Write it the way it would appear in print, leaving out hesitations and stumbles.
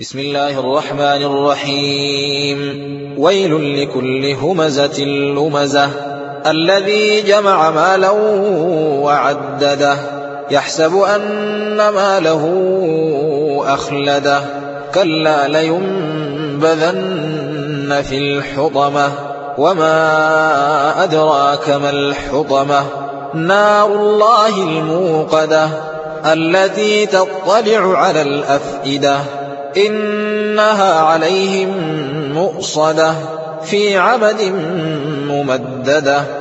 بسم الله الرحمن الرحيم. ويل لكل همزة لمزة الذي جمع مالا وعدده يحسب أن ماله أخلده كلا لينبذن في الحطمة وما أدراك ما الحطمة نار الله الموقدة التي تطلع على الأفئدة إنها عليهم مؤصدة في عمد ممددة